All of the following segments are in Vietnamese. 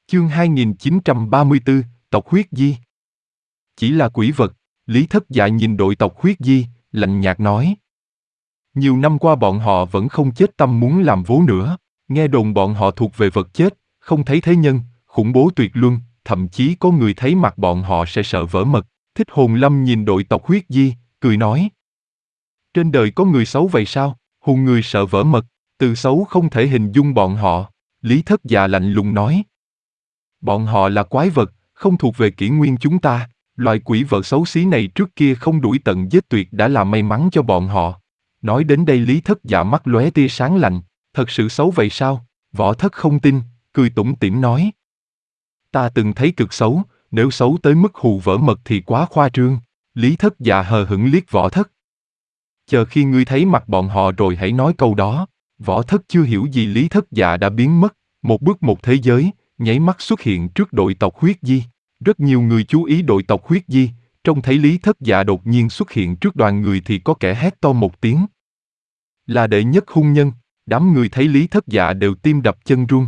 Chương 2934, tộc huyết di. Chỉ là quỷ vật, Lý Thất Dạ nhìn đội tộc huyết di, lạnh nhạt nói. Nhiều năm qua bọn họ vẫn không chết tâm muốn làm vố nữa, nghe đồn bọn họ thuộc về vật chết, không thấy thế nhân, khủng bố tuyệt luân, thậm chí có người thấy mặt bọn họ sẽ sợ vỡ mật. Thích Hồn Lâm nhìn đội tộc huyết di, cười nói. Trên đời có người xấu vậy sao, hùng người sợ vỡ mật, từ xấu không thể hình dung bọn họ. Lý Thất Dạ lạnh lùng nói. Bọn họ là quái vật, không thuộc về kỷ nguyên chúng ta, loại quỷ vật xấu xí này trước kia không đuổi tận giết tuyệt đã là may mắn cho bọn họ. Nói đến đây Lý Thất Dạ mắt lóe tia sáng lạnh, thật sự xấu vậy sao? Võ Thất không tin, cười tủm tỉm nói. Ta từng thấy cực xấu, nếu xấu tới mức hù vỡ mật thì quá khoa trương. Lý Thất Dạ hờ hững liếc Võ Thất. Chờ khi ngươi thấy mặt bọn họ rồi hãy nói câu đó. Võ Thất chưa hiểu gì Lý Thất Dạ đã biến mất, một bước một thế giới, nháy mắt xuất hiện trước đội tộc huyết di. Rất nhiều người chú ý đội tộc huyết di, trông thấy Lý Thất Dạ đột nhiên xuất hiện trước đoàn người thì có kẻ hét to một tiếng. Là đệ nhất hung nhân, đám người thấy Lý Thất Dạ đều tim đập chân run.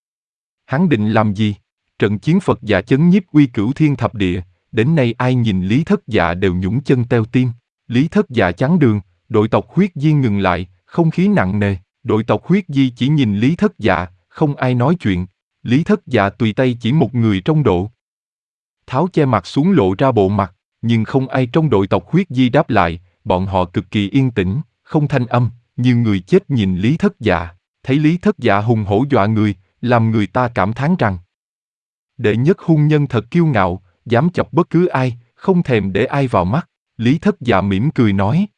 Hắn định làm gì? Trận chiến Phật Dạ chấn nhiếp uy cửu thiên thập địa, đến nay ai nhìn Lý Thất Dạ đều nhũng chân teo tim. Lý Thất Dạ chắn đường, đội tộc huyết di ngừng lại, không khí nặng nề. Đội tộc huyết di chỉ nhìn Lý Thất Dạ, không ai nói chuyện. Lý Thất Dạ tùy tay chỉ một người trong độ. Tháo che mặt xuống lộ ra bộ mặt, nhưng không ai trong đội tộc huyết di đáp lại, bọn họ cực kỳ yên tĩnh, không thanh âm, như người chết nhìn Lý Thất Dạ. Thấy Lý Thất Dạ hùng hổ dọa người, làm người ta cảm thán rằng đệ nhất hung nhân thật kiêu ngạo, dám chọc bất cứ ai, không thèm để ai vào mắt. Lý Thất Dạ mỉm cười nói.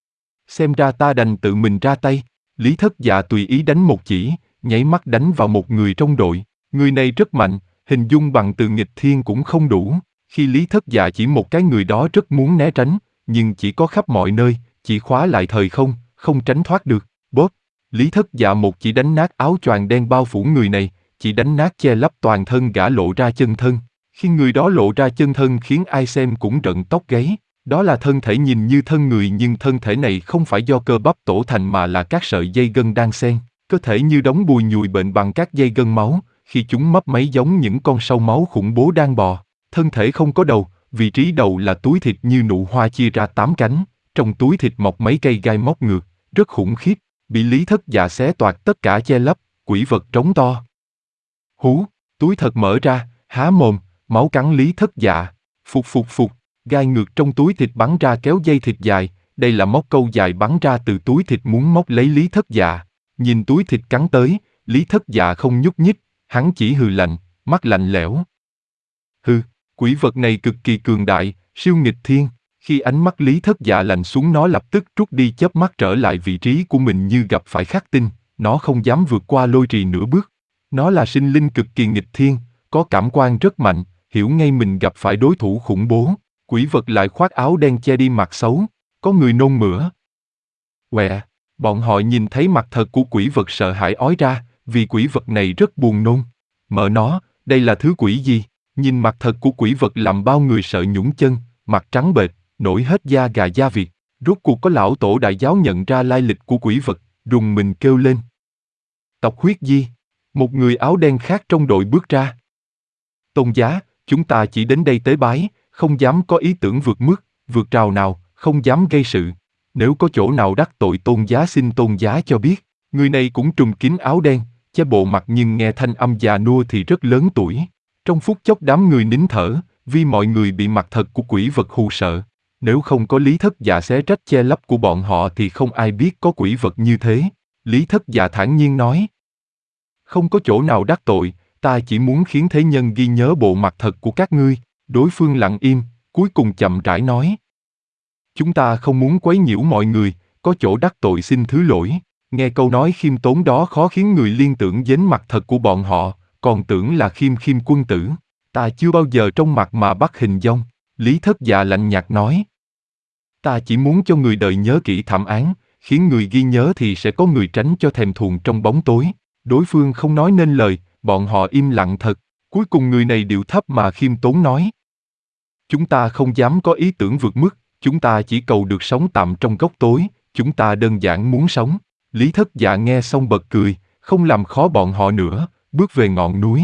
Xem ra ta đành tự mình ra tay. Lý Thất Dạ tùy ý đánh một chỉ, nháy mắt đánh vào một người trong đội. Người này rất mạnh, hình dung bằng từ nghịch thiên cũng không đủ. Khi Lý Thất Dạ chỉ một cái người đó rất muốn né tránh, nhưng chỉ có khắp mọi nơi, chỉ khóa lại thời không, không tránh thoát được. Bóp! Lý Thất Dạ một chỉ đánh nát áo choàng đen bao phủ người này, chỉ đánh nát che lấp toàn thân gã lộ ra chân thân. Khi người đó lộ ra chân thân khiến ai xem cũng rợn tóc gáy. Đó là thân thể nhìn như thân người nhưng thân thể này không phải do cơ bắp tổ thành mà là các sợi dây gân đan xen. Cơ thể như đống bùi nhùi bệnh bằng các dây gân máu, khi chúng mấp máy giống những con sâu máu khủng bố đang bò. Thân thể không có đầu, vị trí đầu là túi thịt như nụ hoa chia ra 8 cánh, trong túi thịt mọc mấy cây gai móc ngược, rất khủng khiếp, bị Lý Thất Dạ xé toạc tất cả che lấp, quỷ vật trống to. Hú, túi thật mở ra, há mồm, máu cắn Lý Thất Dạ, phụt phụt phụt, gai ngược trong túi thịt bắn ra kéo dây thịt dài, đây là móc câu dài bắn ra từ túi thịt muốn móc lấy Lý Thất Dạ. Nhìn túi thịt cắn tới, Lý Thất Dạ không nhúc nhích, hắn chỉ hừ lạnh, mắt lạnh lẽo. Hừ, quỷ vật này cực kỳ cường đại, siêu nghịch thiên. Khi ánh mắt Lý Thất Dạ lạnh xuống nó lập tức rút đi chớp mắt trở lại vị trí của mình như gặp phải khắc tinh, nó không dám vượt qua lôi trì nửa bước. Nó là sinh linh cực kỳ nghịch thiên, có cảm quan rất mạnh, hiểu ngay mình gặp phải đối thủ khủng bố. Quỷ vật lại khoác áo đen che đi mặt xấu, có người nôn mửa. Quẹ, bọn họ nhìn thấy mặt thật của quỷ vật sợ hãi ói ra, vì quỷ vật này rất buồn nôn. Mợ nó, đây là thứ quỷ gì? Nhìn mặt thật của quỷ vật làm bao người sợ nhũng chân, mặt trắng bệch, nổi hết da gà da vịt. Rốt cuộc có lão tổ đại giáo nhận ra lai lịch của quỷ vật, rùng mình kêu lên. Tộc huyết di, một người áo đen khác trong đội bước ra. Tôn giá, chúng ta chỉ đến đây tế bái, không dám có ý tưởng vượt mức, vượt rào nào, không dám gây sự. Nếu có chỗ nào đắc tội tôn giá xin tôn giá cho biết. Người này cũng trùm kín áo đen, che bộ mặt nhưng nghe thanh âm già nua thì rất lớn tuổi. Trong phút chốc đám người nín thở, vì mọi người bị mặt thật của quỷ vật hù sợ. Nếu không có Lý Thất Dạ xé rách che lấp của bọn họ thì không ai biết có quỷ vật như thế. Lý Thất Dạ thản nhiên nói. Không có chỗ nào đắc tội, ta chỉ muốn khiến thế nhân ghi nhớ bộ mặt thật của các ngươi. Đối phương lặng im, cuối cùng chậm rãi nói. Chúng ta không muốn quấy nhiễu mọi người, có chỗ đắc tội xin thứ lỗi. Nghe câu nói khiêm tốn đó khó khiến người liên tưởng đến mặt thật của bọn họ, còn tưởng là khiêm khiêm quân tử. Ta chưa bao giờ trong mặt mà bắt hình dong. Lý Thất Dạ lạnh nhạt nói. Ta chỉ muốn cho người đời nhớ kỹ thảm án, khiến người ghi nhớ thì sẽ có người tránh cho thèm thuồng trong bóng tối. Đối phương không nói nên lời, bọn họ im lặng thật. Cuối cùng người này điệu thấp mà khiêm tốn nói. Chúng ta không dám có ý tưởng vượt mức, chúng ta chỉ cầu được sống tạm trong góc tối, chúng ta đơn giản muốn sống. Lý Thất Dạ nghe xong bật cười, không làm khó bọn họ nữa, bước về ngọn núi.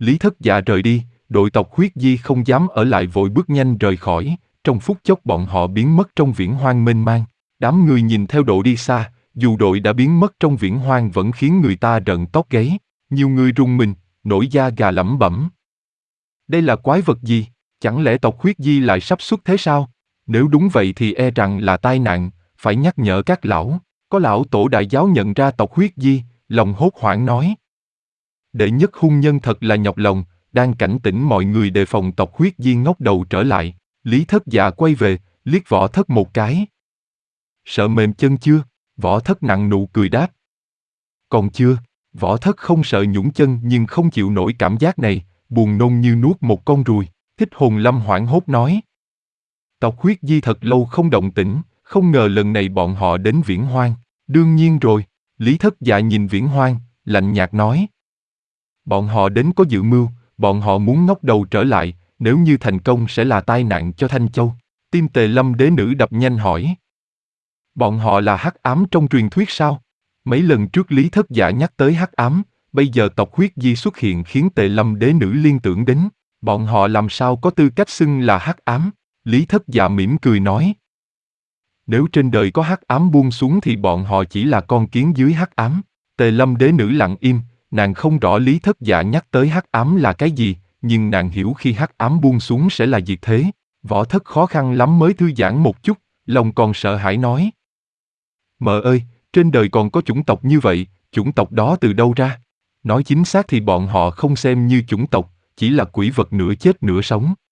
Lý Thất Dạ rời đi, đội tộc huyết di không dám ở lại vội bước nhanh rời khỏi, trong phút chốc bọn họ biến mất trong viễn hoang mênh mang. Đám người nhìn theo đội đi xa, dù đội đã biến mất trong viễn hoang vẫn khiến người ta rợn tóc gáy. Nhiều người rùng mình, nổi da gà lẩm bẩm. Đây là quái vật gì? Chẳng lẽ tộc huyết di lại sắp xuất thế sao? Nếu đúng vậy thì e rằng là tai nạn, phải nhắc nhở các lão. Có lão tổ đại giáo nhận ra tộc huyết di, lòng hốt hoảng nói. Đệ nhất hung nhân thật là nhọc lòng, đang cảnh tỉnh mọi người đề phòng tộc huyết di ngóc đầu trở lại. Lý Thất Dạ quay về, liếc Võ Thất một cái. Sợ mềm chân chưa? Võ Thất nặng nụ cười đáp. Còn chưa. Võ Thất không sợ nhũn chân nhưng không chịu nổi cảm giác này, buồn nôn như nuốt một con ruồi. Thích Hồn Lâm hoảng hốt nói. Tộc huyết di thật lâu không động tĩnh, không ngờ lần này bọn họ đến viễn hoang. Đương nhiên rồi. Lý Thất Dạ nhìn viễn hoang, lạnh nhạt nói. Bọn họ đến có dự mưu, bọn họ muốn ngóc đầu trở lại, nếu như thành công sẽ là tai nạn cho Thanh Châu. Tim Tề Lâm đế nữ đập nhanh hỏi. Bọn họ là hắc ám trong truyền thuyết sao? Mấy lần trước Lý Thất Dạ nhắc tới hắc ám, bây giờ tộc huyết di xuất hiện khiến Tề Lâm đế nữ liên tưởng đến. Bọn họ làm sao có tư cách xưng là hắc ám? Lý Thất Dạ mỉm cười nói. Nếu trên đời có hắc ám buông xuống thì bọn họ chỉ là con kiến dưới hắc ám. Tề Lâm đế nữ lặng im, nàng không rõ Lý Thất Dạ nhắc tới hắc ám là cái gì, nhưng nàng hiểu khi hắc ám buông xuống sẽ là diệt thế. Võ Thất khó khăn lắm mới thư giãn một chút, lòng còn sợ hãi nói. Mợ ơi, trên đời còn có chủng tộc như vậy, chủng tộc đó từ đâu ra? Nói chính xác thì bọn họ không xem như chủng tộc, chỉ là quỷ vật nửa chết nửa sống.